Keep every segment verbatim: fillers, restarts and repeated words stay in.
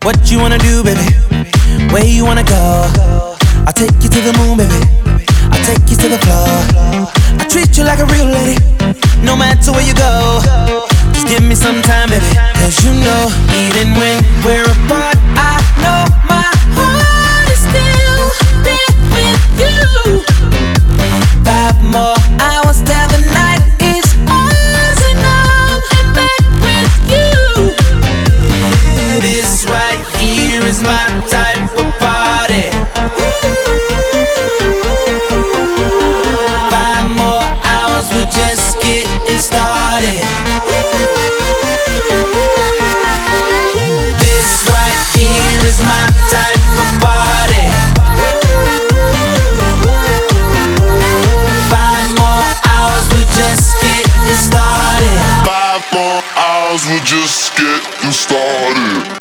What you wanna do, baby? Where you wanna go? I'll take you to the moon, baby. I'll take you to the floor. I treat you like a real lady, no matter where you go. Just give me some time, baby. Cause you know, even when we're apart, I know my heart is still there with you. Five more hours till the night is ours, and I'm back with you. This right here is my type of party. Five more hours, we're just getting started. This right here is my type of party. Five more hours, we're just getting started. Five more hours, we're just getting started.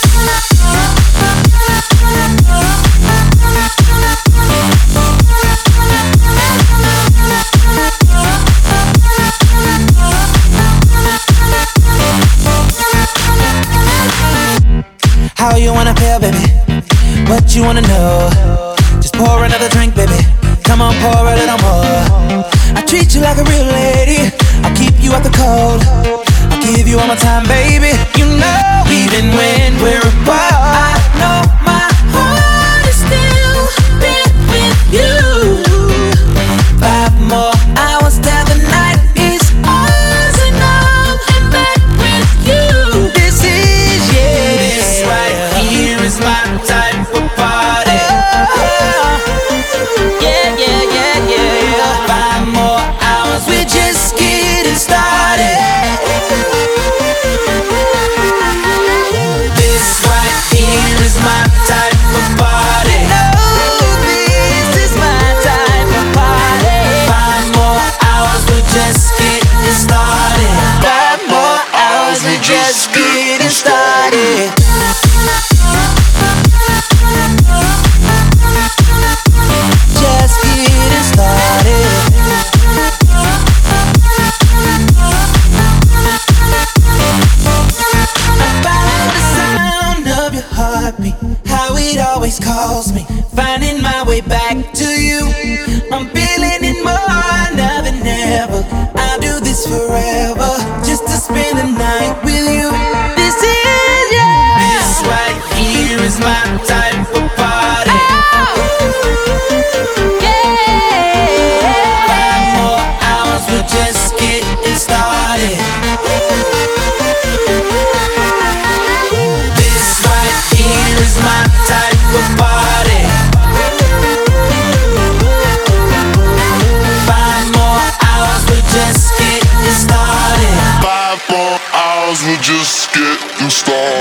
How you wanna feel, baby? What you wanna know? Just pour another drink, baby. Come on, pour a little more. I treat you like a real lady. I'll keep you out the cold. I'll give you all my time, baby. You know, even when we're apart, I know my heart is still there with you. Five more hours till the night is ours, and I'm back with you. This is, yeah, this right here is my type of party. Yeah, yeah, yeah, yeah. Five more hours, we're just getting started. This right here is my type of party. No, this is my type of party. Five more hours, we're just getting started. Five more hours, we're just getting started. Just getting started. I follow the sound of your heartbeat, how it always calls me, finding my way back to you. I'm feeling it more now than ever. I'll do this forever, just to spend the night with you. This is, yeah, this right here is my type of party. Five more hours, we're just getting started. This right here is my type of party. Five more hours, we're just getting started. Five more hours, we're just getting started.